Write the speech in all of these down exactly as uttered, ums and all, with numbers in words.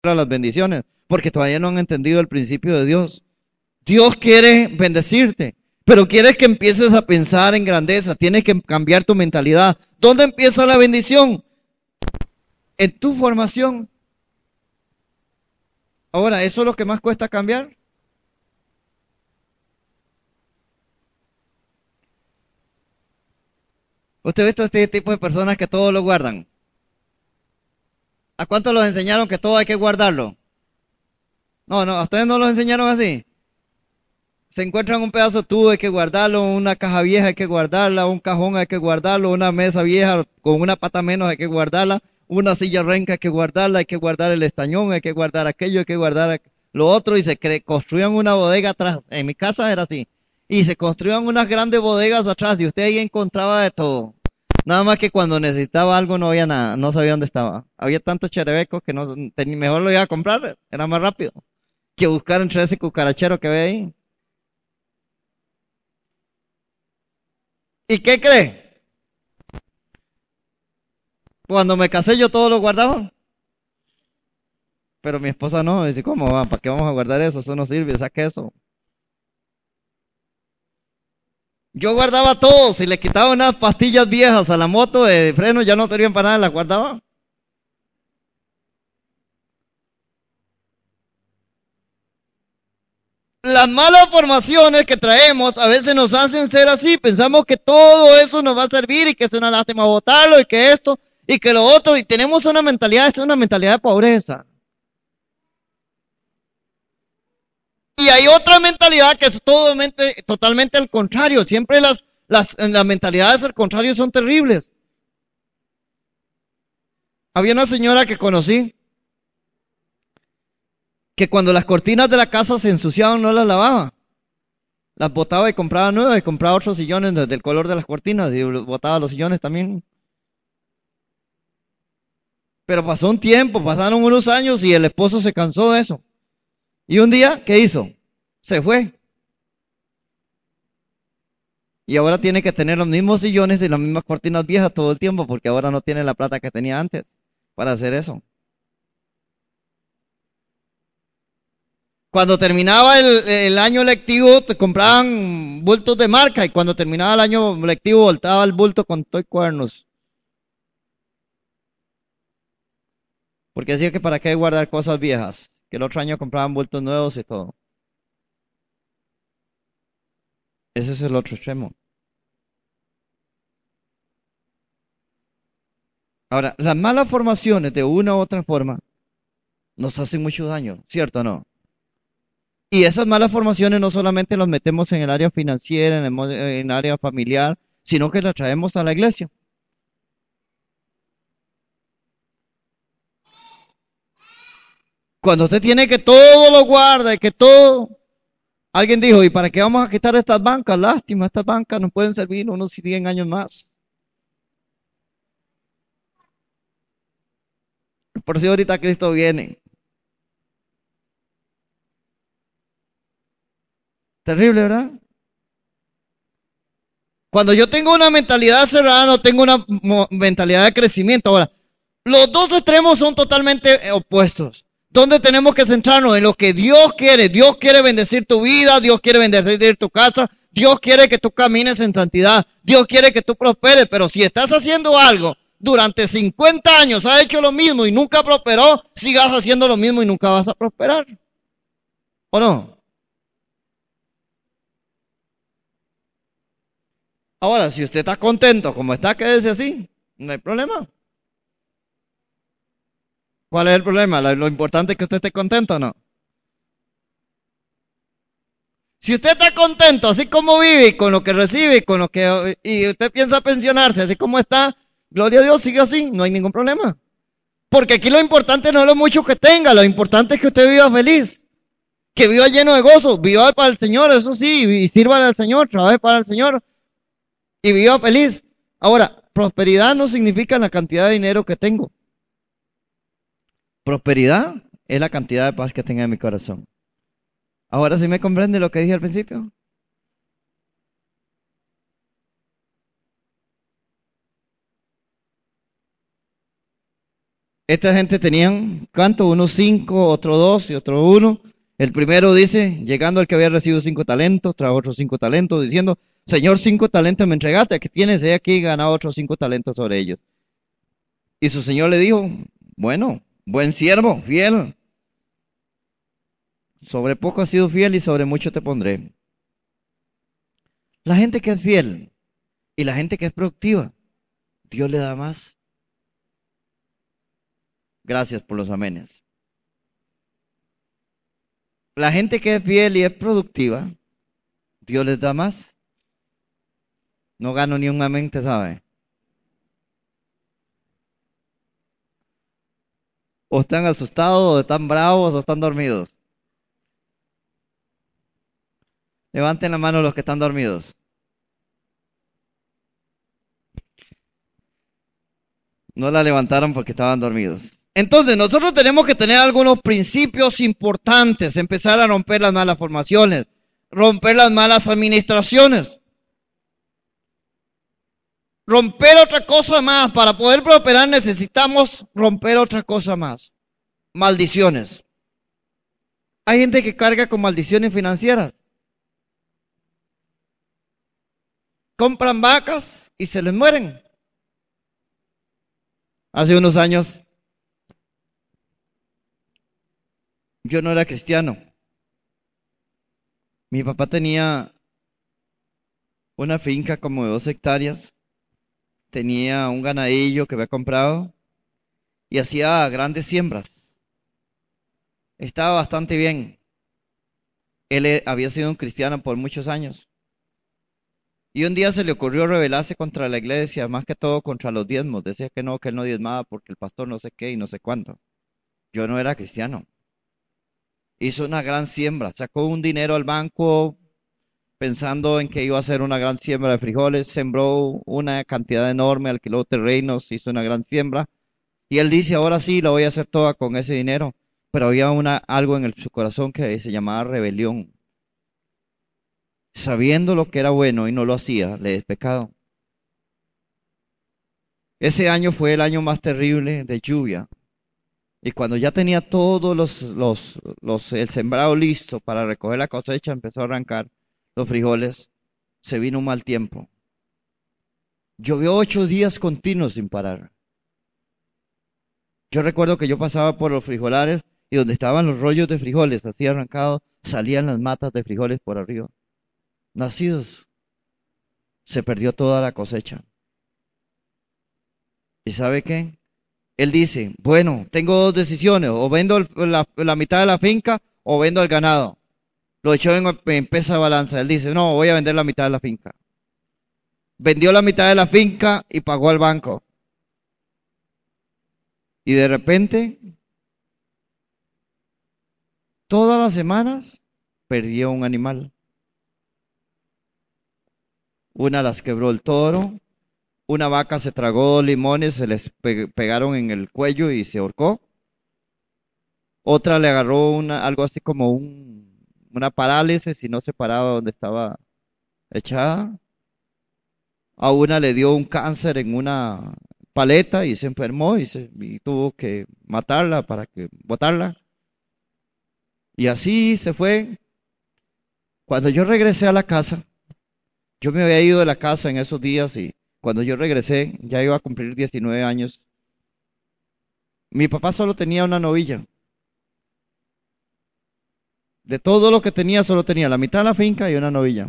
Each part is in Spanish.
las bendiciones, porque todavía no han entendido el principio de Dios. Dios quiere bendecirte, pero quiere que empieces a pensar en grandeza, tienes que cambiar tu mentalidad. ¿Dónde empieza la bendición? En tu formación. Ahora, ¿eso es lo que más cuesta cambiar? Usted ha visto este tipo de personas que todo lo guardan. ¿A cuántos los enseñaron que todo hay que guardarlo? No, no, a ustedes no los enseñaron así. Se encuentran un pedazo de tubo, hay que guardarlo, una caja vieja hay que guardarla, un cajón hay que guardarlo, una mesa vieja con una pata menos hay que guardarla, una silla renca hay que guardarla, hay que guardar el estañón, hay que guardar aquello, hay que guardar lo otro y se cre construían una bodega atrás. En mi casa era así. Y se construían unas grandes bodegas atrás y usted ahí encontraba de todo. Nada más que cuando necesitaba algo no había nada, no sabía dónde estaba. Había tantos cherebecos que no, mejor lo iba a comprar, era más rápido que buscar entre ese cucarachero que ve ahí. ¿Y qué cree? Cuando me casé yo todo lo guardaba. Pero mi esposa no, dice, ¿cómo va? ¿Para qué vamos a guardar eso? Eso no sirve, saque eso. Yo guardaba todo, si le quitaba unas pastillas viejas a la moto de freno, ya no servían para nada, las guardaba. Las malas formaciones que traemos a veces nos hacen ser así, pensamos que todo eso nos va a servir y que es una lástima botarlo y que esto y que lo otro, y tenemos una mentalidad, es una mentalidad de pobreza. Y hay otra mentalidad que es totalmente, totalmente al contrario. Siempre las, las, las mentalidades al contrario son terribles. Había una señora que conocí que cuando las cortinas de la casa se ensuciaban no las lavaba. Las botaba y compraba nuevas y compraba otros sillones del color de las cortinas y botaba los sillones también. Pero pasó un tiempo, pasaron unos años y el esposo se cansó de eso. Y un día, ¿qué hizo? Se fue. Y ahora tiene que tener los mismos sillones y las mismas cortinas viejas todo el tiempo porque ahora no tiene la plata que tenía antes para hacer eso. Cuando terminaba el, el año lectivo, te compraban bultos de marca y cuando terminaba el año lectivo, voltaba el bulto con toy cuernos. Porque decía que para qué guardar cosas viejas, que el otro año compraban bultos nuevos y todo. Ese es el otro extremo. Ahora, las malas formaciones de una u otra forma nos hacen mucho daño, ¿cierto o no? Y esas malas formaciones no solamente las metemos en el área financiera, en el, en el área familiar, sino que las traemos a la iglesia. Cuando usted tiene que todo lo guarda y que todo... Alguien dijo, ¿y para qué vamos a quitar estas bancas? Lástima, estas bancas no pueden servir unos cien años más. Por si ahorita Cristo viene. Terrible, ¿verdad? Cuando yo tengo una mentalidad cerrada, no tengo una mentalidad de crecimiento. Ahora, los dos extremos son totalmente opuestos. ¿Dónde tenemos que centrarnos? En lo que Dios quiere. Dios quiere bendecir tu vida, Dios quiere bendecir tu casa, Dios quiere que tú camines en santidad, Dios quiere que tú prosperes, pero si estás haciendo algo durante cincuenta años, has hecho lo mismo y nunca prosperó, sigas haciendo lo mismo y nunca vas a prosperar. ¿O no? Ahora, si usted está contento como está, quédese así, no hay problema. ¿Cuál es el problema? Lo importante es que usted esté contento, ¿no? Si usted está contento, así como vive, con lo que recibe, con lo que y usted piensa pensionarse, así como está, gloria a Dios, sigue así, no hay ningún problema. Porque aquí lo importante no es lo mucho que tenga, lo importante es que usted viva feliz, que viva lleno de gozo, viva para el Señor, eso sí, y sirva al Señor, trabaje para el Señor y viva feliz. Ahora, prosperidad no significa la cantidad de dinero que tengo. Prosperidad es la cantidad de paz que tenga en mi corazón. Ahora sí me comprende lo que dije al principio. Esta gente tenían, ¿cuánto? Unos cinco, otro dos y otro uno. El primero dice, llegando al que había recibido cinco talentos, trajo otros cinco talentos, diciendo, Señor, cinco talentos me entregaste, ¿qué tienes? He aquí ganado otros cinco talentos sobre ellos. Y su señor le dijo, bueno, buen siervo, fiel. Sobre poco has sido fiel y sobre mucho te pondré. La gente que es fiel y la gente que es productiva, Dios le da más. Gracias por los amenes. La gente que es fiel y es productiva, Dios les da más. No gano ni un amén, te sabe. O están asustados, o están bravos, o están dormidos. Levanten la mano los que están dormidos. No la levantaron porque estaban dormidos. Entonces, nosotros tenemos que tener algunos principios importantes, empezar a romper las malas formaciones, romper las malas administraciones. Romper otra cosa más. Para poder prosperar necesitamos romper otra cosa más. Maldiciones. Hay gente que carga con maldiciones financieras. Compran vacas y se les mueren. Hace unos años yo no era cristiano. Mi papá tenía una finca como de dos hectáreas. Tenía un ganadillo que había comprado y hacía grandes siembras. Estaba bastante bien. Él eh, había sido un cristiano por muchos años. Y un día se le ocurrió rebelarse contra la iglesia, más que todo contra los diezmos. Decía que no, que él no diezmaba porque el pastor no sé qué y no sé cuánto. Yo no era cristiano. Hizo una gran siembra, sacó un dinero al banco pensando en que iba a hacer una gran siembra de frijoles, sembró una cantidad enorme, alquiló terrenos, hizo una gran siembra. Y él dice, ahora sí, la voy a hacer toda con ese dinero. Pero había una, algo en el- su corazón que se llamaba rebelión. Sabiendo lo que era bueno y no lo hacía, le es pecado. Ese año fue el año más terrible de lluvia. Y cuando ya tenía todos los, los, los, el sembrado listo para recoger la cosecha, empezó a arrancar los frijoles, se vino un mal tiempo. Llovió ocho días continuos sin parar. Yo recuerdo que yo pasaba por los frijolares y donde estaban los rollos de frijoles así arrancados, salían las matas de frijoles por arriba. Nacidos, se perdió toda la cosecha. ¿Y sabe qué? Él dice, bueno, tengo dos decisiones, o vendo el- la, la mitad de la finca o vendo el ganado. Lo echó en, en pesa balanza. Él dice, no, voy a vender la mitad de la finca. Vendió la mitad de la finca y pagó al banco. Y de repente, todas las semanas, perdió un animal. Una las quebró el toro, una vaca se tragó limones, se les pe- pegaron en el cuello y se ahorcó. Otra le agarró una, algo así como un, una parálisis y no se paraba donde estaba echada. A una le dio un cáncer en una paleta y se enfermó y, se, y tuvo que matarla para que botarla. Y así se fue. Cuando yo regresé a la casa, yo me había ido de la casa en esos días y cuando yo regresé, ya iba a cumplir diecinueve años. Mi papá solo tenía una novilla. De todo lo que tenía, solo tenía la mitad de la finca y una novilla.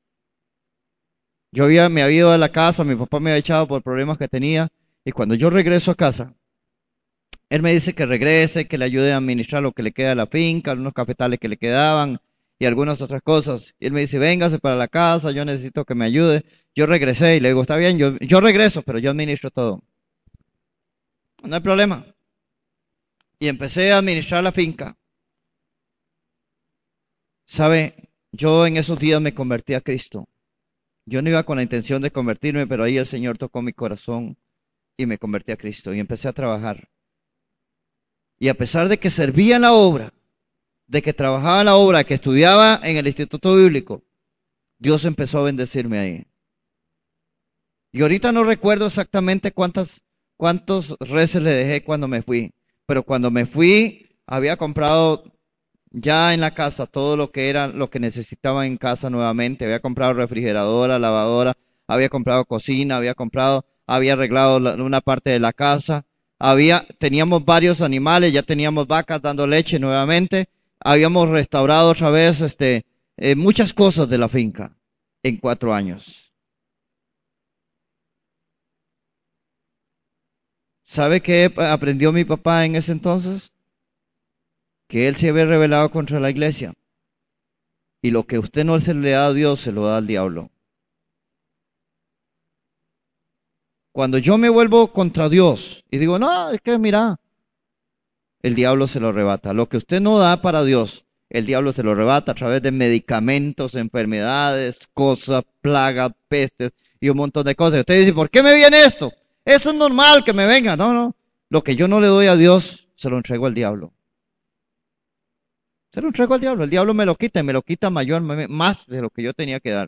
Yo había, me había ido de la casa, mi papá me había echado por problemas que tenía y cuando yo regreso a casa, él me dice que regrese, que le ayude a administrar lo que le queda de la finca, algunos cafetales que le quedaban y algunas otras cosas. Y él me dice, véngase para la casa, yo necesito que me ayude. Yo regresé y le digo, está bien, yo, yo regreso, pero yo administro todo. No hay problema. Y empecé a administrar la finca. ¿Sabe? Yo en esos días me convertí a Cristo. Yo no iba con la intención de convertirme, pero ahí el Señor tocó mi corazón y me convertí a Cristo y empecé a trabajar. Y a pesar de que servía en la obra, de que trabajaba en la obra, que estudiaba en el Instituto Bíblico, Dios empezó a bendecirme ahí. Y ahorita no recuerdo exactamente cuántas, cuántos reses le dejé cuando me fui. Pero cuando me fui, había comprado ya en la casa todo lo que era, lo que necesitaba en casa nuevamente. Había comprado refrigeradora, lavadora, había comprado cocina, había comprado, había arreglado la- una parte de la casa. Había, teníamos varios animales, ya teníamos vacas dando leche nuevamente. Habíamos restaurado otra vez, este, eh, muchas cosas de la finca en cuatro años. ¿Sabe qué aprendió mi papá en ese entonces? Que él se había rebelado contra la iglesia. Y lo que usted no se le da a Dios, se lo da al diablo. Cuando yo me vuelvo contra Dios y digo, no, es que mira, el diablo se lo arrebata. Lo que usted no da para Dios, el diablo se lo arrebata a través de medicamentos, enfermedades, cosas, plagas, pestes y un montón de cosas. Y usted dice, ¿por qué me viene esto? Eso es normal que me venga. No, no. Lo que yo no le doy a Dios, se lo entrego al diablo. Se lo entrego al diablo. El diablo me lo quita y me lo quita mayor, más de lo que yo tenía que dar.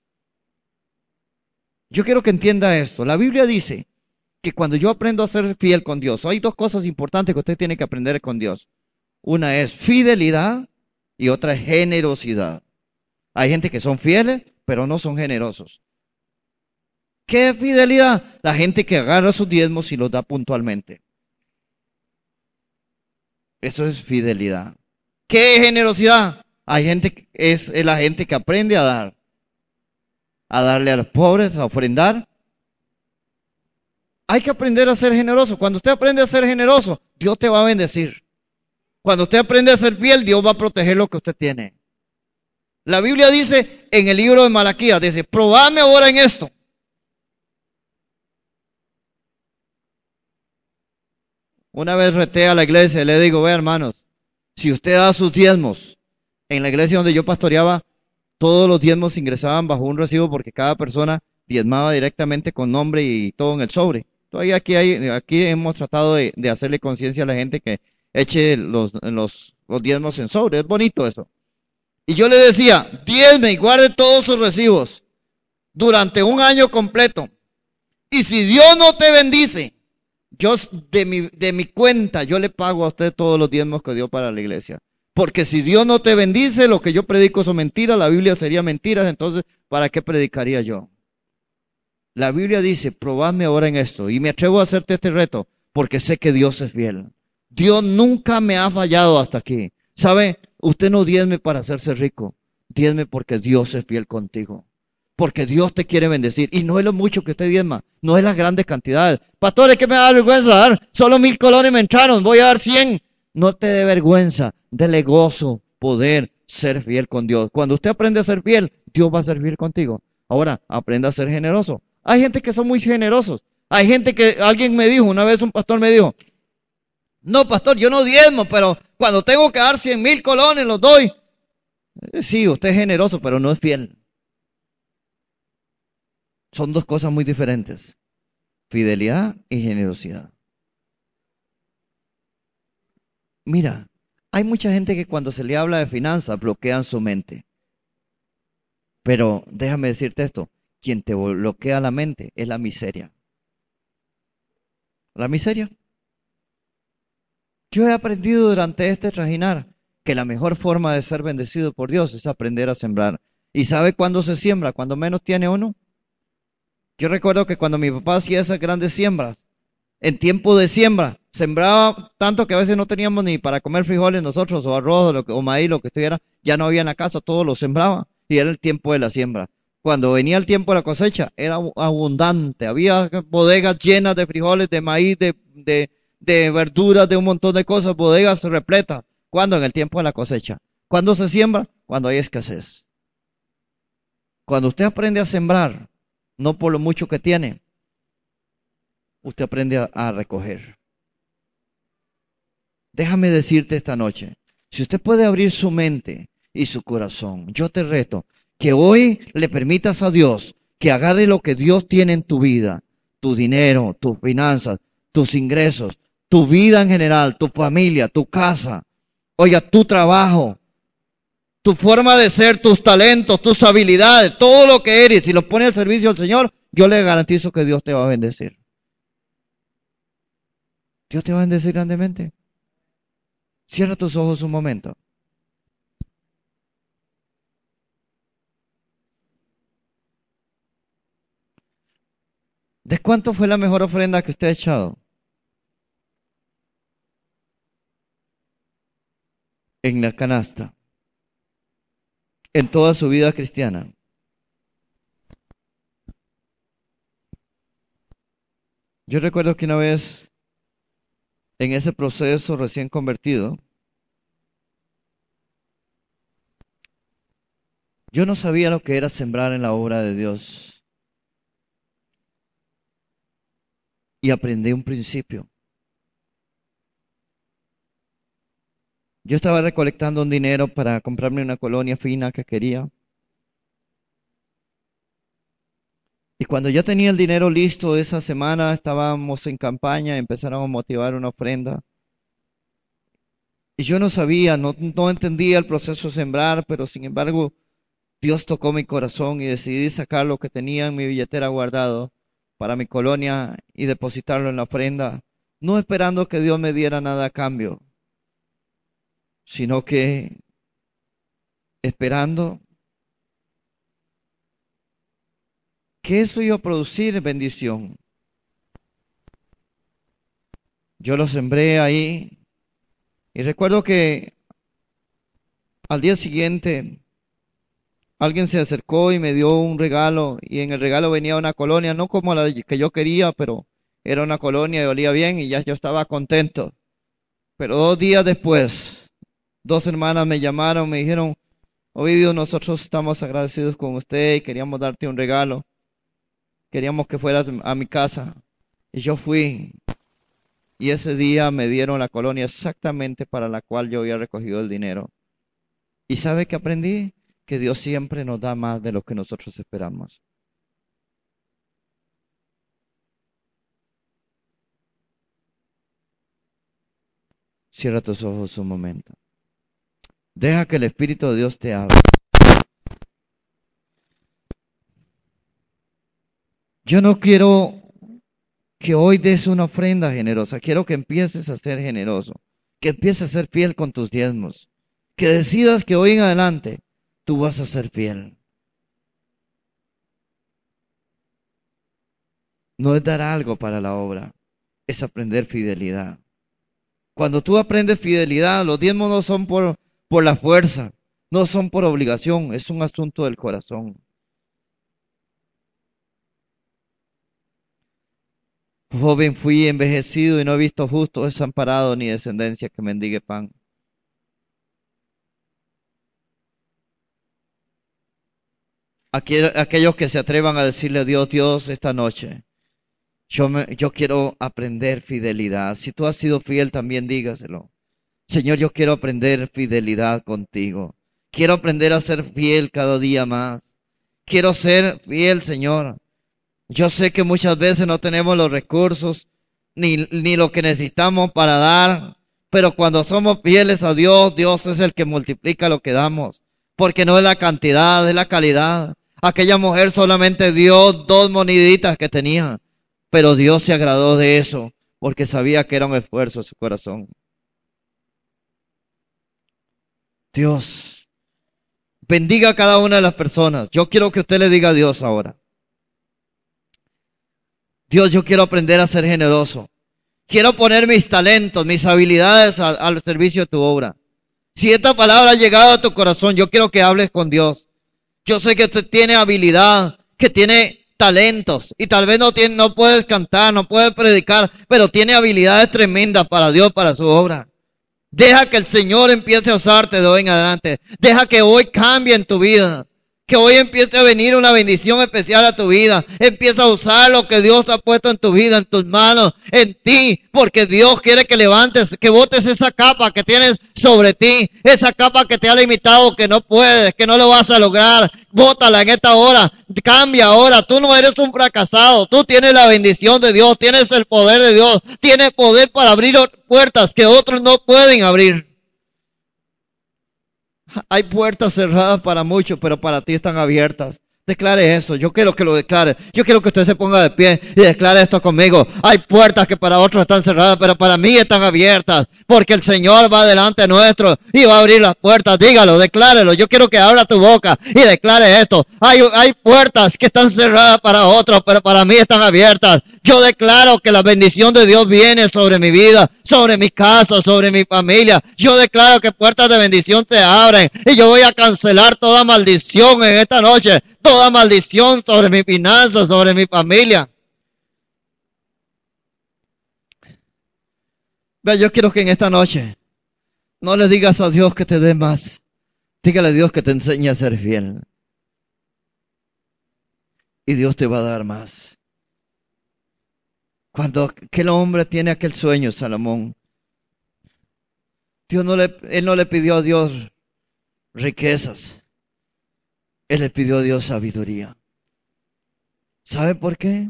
Yo quiero que entienda esto. La Biblia dice que cuando yo aprendo a ser fiel con Dios, hay dos cosas importantes que usted tiene que aprender con Dios. Una es fidelidad y otra es generosidad. Hay gente que son fieles, pero no son generosos. ¿Qué es fidelidad? La gente que agarra sus diezmos y los da puntualmente. Eso es fidelidad. ¿Qué es generosidad? Hay gente que es, es la gente que aprende a dar, a darle a los pobres, a ofrendar. Hay que aprender a ser generoso. Cuando usted aprende a ser generoso, Dios te va a bendecir. Cuando usted aprende a ser fiel, Dios va a proteger lo que usted tiene. La Biblia dice en el libro de Malaquías, dice, probadme ahora en esto. Una vez reté a la iglesia y le digo, ve hermanos, si usted da sus diezmos, en la iglesia donde yo pastoreaba, todos los diezmos ingresaban bajo un recibo porque cada persona diezmaba directamente con nombre y todo en el sobre. Todavía aquí, hay, aquí hemos tratado de, de hacerle conciencia a la gente que eche los, los, los diezmos en sobre. Es bonito eso. Y yo le decía, diezme y guarde todos sus recibos durante un año completo. Y si Dios no te bendice, yo de mi, de mi cuenta, yo le pago a usted todos los diezmos que dio para la iglesia. Porque si Dios no te bendice, lo que yo predico son mentiras, la Biblia sería mentiras, entonces, ¿para qué predicaría yo? La Biblia dice, probadme ahora en esto, y me atrevo a hacerte este reto, porque sé que Dios es fiel. Dios nunca me ha fallado hasta aquí. ¿Sabe? Usted no diezme para hacerse rico, diezme porque Dios es fiel contigo. Porque Dios te quiere bendecir. Y no es lo mucho que usted diezma, no es las grandes cantidades. Pastores, ¿qué me da vergüenza dar? Solo mil colones me entraron, voy a dar cien. No te dé vergüenza, dele gozo, poder ser fiel con Dios. Cuando usted aprende a ser fiel, Dios va a ser fiel contigo. Ahora, aprenda a ser generoso. Hay gente que son muy generosos. Hay gente que, alguien me dijo, una vez un pastor me dijo, no, pastor, yo no diezmo, pero cuando tengo que dar cien mil colones los doy. Sí, usted es generoso, pero no es fiel. Son dos cosas muy diferentes. Fidelidad y generosidad. Mira, hay mucha gente que cuando se le habla de finanzas bloquean su mente. Pero déjame decirte esto, quien te bloquea la mente es la miseria. La miseria. Yo he aprendido durante este trajinar que la mejor forma de ser bendecido por Dios es aprender a sembrar. ¿Y sabe cuándo se siembra? Cuando menos tiene uno. Yo recuerdo que cuando mi papá hacía esas grandes siembras, en tiempo de siembra, sembraba tanto que a veces no teníamos ni para comer frijoles nosotros, o arroz, o, lo que, o maíz, lo que estuviera, ya no había en la casa, todo lo sembraba, y era el tiempo de la siembra. Cuando venía el tiempo de la cosecha, era abundante, había bodegas llenas de frijoles, de maíz, de, de, de verduras, de un montón de cosas, bodegas repletas. ¿Cuándo? En el tiempo de la cosecha. ¿Cuándo se siembra? Cuando hay escasez. Cuando usted aprende a sembrar, no por lo mucho que tiene, usted aprende a, a recoger. Déjame decirte esta noche, si usted puede abrir su mente y su corazón, yo te reto que hoy le permitas a Dios que agarre lo que Dios tiene en tu vida, tu dinero, tus finanzas, tus ingresos, tu vida en general, tu familia, tu casa, oiga, tu trabajo, tu forma de ser, tus talentos, tus habilidades, todo lo que eres, si lo pone al servicio del Señor, yo le garantizo que Dios te va a bendecir. Dios te va a bendecir grandemente. Cierra tus ojos un momento. ¿De cuánto fue la mejor ofrenda que usted ha echado? En la canasta. En toda su vida cristiana. Yo recuerdo que una vez, en ese proceso recién convertido, yo no sabía lo que era sembrar en la obra de Dios. Y aprendí un principio. Yo estaba recolectando un dinero para comprarme una colonia fina que quería. Y cuando ya tenía el dinero listo esa semana, estábamos en campaña, empezaron a motivar una ofrenda. Y yo no sabía, no, no entendía el proceso de sembrar, pero sin embargo, Dios tocó mi corazón y decidí sacar lo que tenía en mi billetera guardado para mi colonia y depositarlo en la ofrenda, no esperando que Dios me diera nada a cambio, sino que esperando que eso iba a producir bendición. Yo lo sembré ahí y recuerdo que al día siguiente alguien se acercó y me dio un regalo y en el regalo venía una colonia, no como la que yo quería, pero era una colonia y olía bien y ya yo estaba contento. Pero dos días después, dos hermanas me llamaron, me dijeron, Ovidio, nosotros estamos agradecidos con usted y queríamos darte un regalo. Queríamos que fueras a mi casa. Y yo fui. Y ese día me dieron la colonia exactamente para la cual yo había recogido el dinero. ¿Y sabe qué aprendí? Que Dios siempre nos da más de lo que nosotros esperamos. Cierra tus ojos un momento. Deja que el Espíritu de Dios te hable. Yo no quiero que hoy des una ofrenda generosa. Quiero que empieces a ser generoso. Que empieces a ser fiel con tus diezmos. Que decidas que hoy en adelante tú vas a ser fiel. No es dar algo para la obra, es aprender fidelidad. Cuando tú aprendes fidelidad, los diezmos no son por, por la fuerza, no son por obligación, es un asunto del corazón. Joven fui envejecido y no he visto justo desamparado ni descendencia que mendigue pan. Aquellos que se atrevan a decirle a Dios, Dios, esta noche, yo, me, yo quiero aprender fidelidad. Si tú has sido fiel, también dígaselo. Señor, yo quiero aprender fidelidad contigo. Quiero aprender a ser fiel cada día más. Quiero ser fiel, Señor. Yo sé que muchas veces no tenemos los recursos ni, ni lo que necesitamos para dar, pero cuando somos fieles a Dios, Dios es el que multiplica lo que damos, porque no es la cantidad, es la calidad. Aquella mujer solamente dio dos moneditas que tenía, pero Dios se agradó de eso, porque sabía que era un esfuerzo de su corazón. Dios, bendiga a cada una de las personas. Yo quiero que usted le diga a Dios ahora. Dios, yo quiero aprender a ser generoso. Quiero poner mis talentos, mis habilidades a, al servicio de tu obra. Si esta palabra ha llegado a tu corazón, yo quiero que hables con Dios. Yo sé que usted tiene habilidad, que tiene talentos y tal vez no tiene, no puedes cantar, no puedes predicar, pero tiene habilidades tremendas para Dios, para su obra. Deja que el Señor empiece a usarte de hoy en adelante. Deja que hoy cambie en tu vida. Que hoy empiece a venir una bendición especial a tu vida. Empieza a usar lo que Dios ha puesto en tu vida, en tus manos, en ti. Porque Dios quiere que levantes, que botes esa capa que tienes sobre ti. Esa capa que te ha limitado, que no puedes, que no lo vas a lograr. Bótala en esta hora. Cambia ahora. Tú no eres un fracasado. Tú tienes la bendición de Dios. Tienes el poder de Dios. Tienes poder para abrir puertas que otros no pueden abrir. Hay puertas cerradas para muchos, pero para ti están abiertas. Declare eso, yo quiero que lo declare. Yo quiero que usted se ponga de pie y declare esto conmigo. Hay puertas que para otros están cerradas, pero para mí están abiertas, porque el Señor va delante nuestro y va a abrir las puertas. Dígalo, declárelo. Yo quiero que abra tu boca y declare esto. Hay, hay puertas que están cerradas para otros, pero para mí están abiertas. Yo declaro que la bendición de Dios viene sobre mi vida, sobre mi casa, sobre mi familia. Yo declaro que puertas de bendición se abren y yo voy a cancelar toda maldición en esta noche. Toda maldición sobre mi finanzas, sobre mi familia. Ve, yo quiero que en esta noche no le digas a Dios que te dé más. Dígale a Dios que te enseñe a ser fiel. Y Dios te va a dar más. Cuando aquel hombre tiene aquel sueño, Salomón, Dios no le, él no le pidió a Dios riquezas. Él le pidió a Dios sabiduría. ¿Sabe por qué?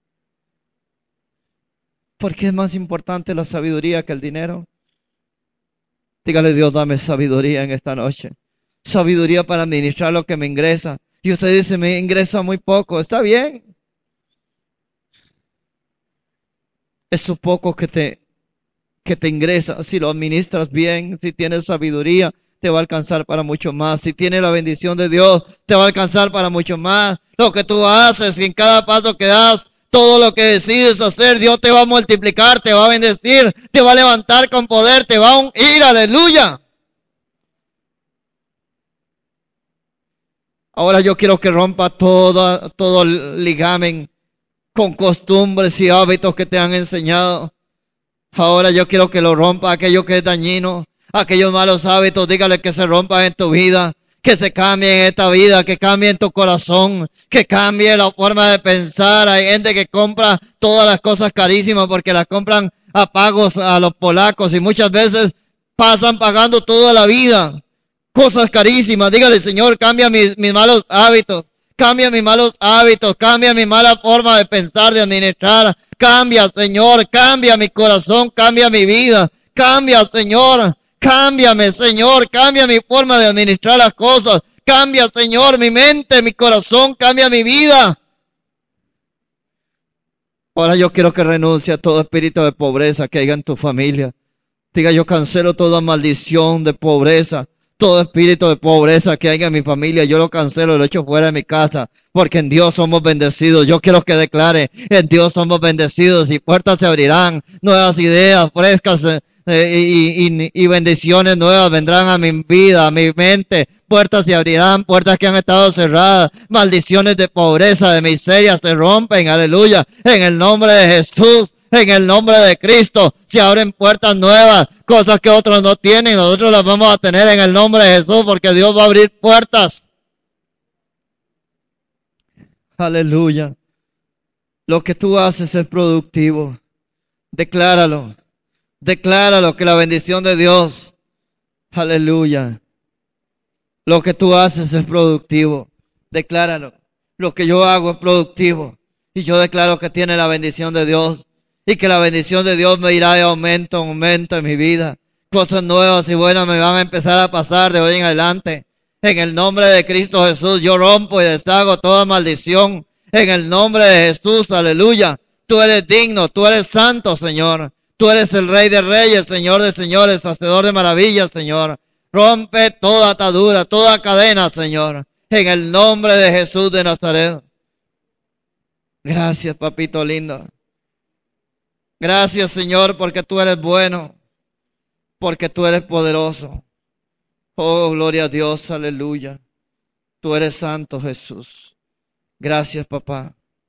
Porque es más importante la sabiduría que el dinero. Dígale, Dios, dame sabiduría en esta noche. Sabiduría para administrar lo que me ingresa. Y usted dice, me ingresa muy poco. Está bien. Eso poco que te, que te ingresa, si lo administras bien, si tienes sabiduría, te va a alcanzar para mucho más. Si tienes la bendición de Dios, te va a alcanzar para mucho más. Lo que tú haces, en cada paso que das, todo lo que decides hacer, Dios te va a multiplicar, te va a bendecir, te va a levantar con poder, te va a ungir, aleluya. Ahora yo quiero que rompa todo, todo el ligamen con costumbres y hábitos que te han enseñado. Ahora yo quiero que lo rompa aquello que es dañino. Aquellos malos hábitos, dígale que se rompan en tu vida, que se cambie en esta vida, que cambie en tu corazón, que cambie la forma de pensar. Hay gente que compra todas las cosas carísimas porque las compran a pagos a los polacos y muchas veces pasan pagando toda la vida cosas carísimas. Dígale, Señor, cambia mis, mis malos hábitos, cambia mis malos hábitos, cambia mi mala forma de pensar, de administrar. Cambia, Señor, cambia mi corazón, cambia mi vida, cambia, Señor. Cámbiame, Señor, cambia mi forma de administrar las cosas. Cambia, Señor, mi mente, mi corazón, cambia mi vida. Ahora yo quiero que renuncie a todo espíritu de pobreza que haya en tu familia. Diga, yo cancelo toda maldición de pobreza. Todo espíritu de pobreza que haya en mi familia, yo lo cancelo, lo echo fuera de mi casa. Porque en Dios somos bendecidos. Yo quiero que declare, en Dios somos bendecidos y puertas se abrirán. Nuevas ideas frescas Eh, y, y, y bendiciones nuevas vendrán a mi vida, a mi mente. Puertas se abrirán, puertas que han estado cerradas. Maldiciones de pobreza, de miseria se rompen, aleluya. En el nombre de Jesús, en el nombre de Cristo, se abren puertas nuevas. Cosas que otros no tienen, nosotros las vamos a tener en el nombre de Jesús, porque Dios va a abrir puertas. Aleluya. Lo que tú haces es productivo. Decláralo. Decláralo, que la bendición de Dios, aleluya, lo que tú haces es productivo. Decláralo, lo que yo hago es productivo. Y yo declaro que tiene la bendición de Dios y que la bendición de Dios me irá de aumento en aumento en mi vida. Cosas nuevas y buenas me van a empezar a pasar de hoy en adelante. En el nombre de Cristo Jesús, yo rompo y deshago toda maldición. En el nombre de Jesús, aleluya. Tú eres digno, tú eres santo, Señor. Tú eres el Rey de Reyes, Señor de Señores, Hacedor de maravillas, Señor. Rompe toda atadura, toda cadena, Señor. En el nombre de Jesús de Nazaret. Gracias, papito lindo. Gracias, Señor, porque tú eres bueno. Porque tú eres poderoso. Oh, gloria a Dios, aleluya. Tú eres santo, Jesús. Gracias, papá.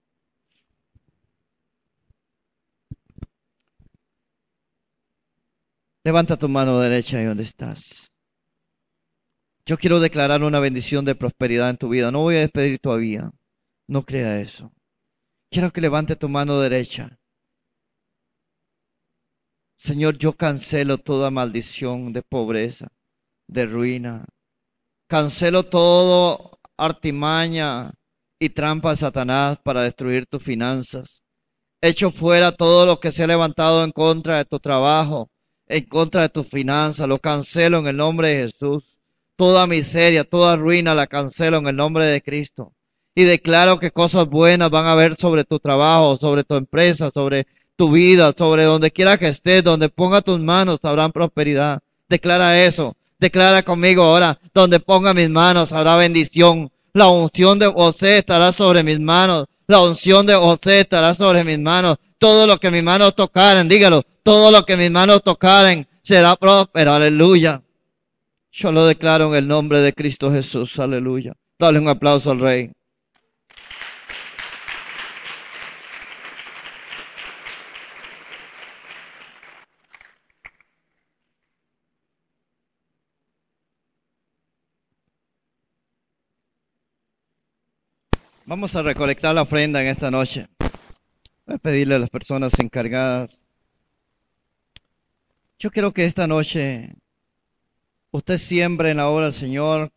Levanta tu mano derecha ahí donde estás. Yo quiero declarar una bendición de prosperidad en tu vida. No voy a despedir todavía. No crea eso. Quiero que levante tu mano derecha. Señor, yo cancelo toda maldición de pobreza, de ruina. Cancelo todo artimaña y trampa de Satanás para destruir tus finanzas. Echo fuera todo lo que se ha levantado en contra de tu trabajo, en contra de tus finanzas. Lo cancelo en el nombre de Jesús. Toda miseria, toda ruina la cancelo en el nombre de Cristo. Y declaro que cosas buenas van a haber sobre tu trabajo, sobre tu empresa, sobre tu vida, sobre donde quiera que estés, donde ponga tus manos, habrá prosperidad. Declara eso. Declara conmigo ahora, donde ponga mis manos, habrá bendición. La unción de José estará sobre mis manos. La unción de José estará sobre mis manos. Todo lo que mis manos tocaren, dígalo, todo lo que mis manos tocaren será próspero. Aleluya. Yo lo declaro en el nombre de Cristo Jesús. Aleluya. Dale un aplauso al Rey. Vamos a recolectar la ofrenda en esta noche. Voy a pedirle a las personas encargadas. Yo quiero que esta noche usted siembre en la obra del Señor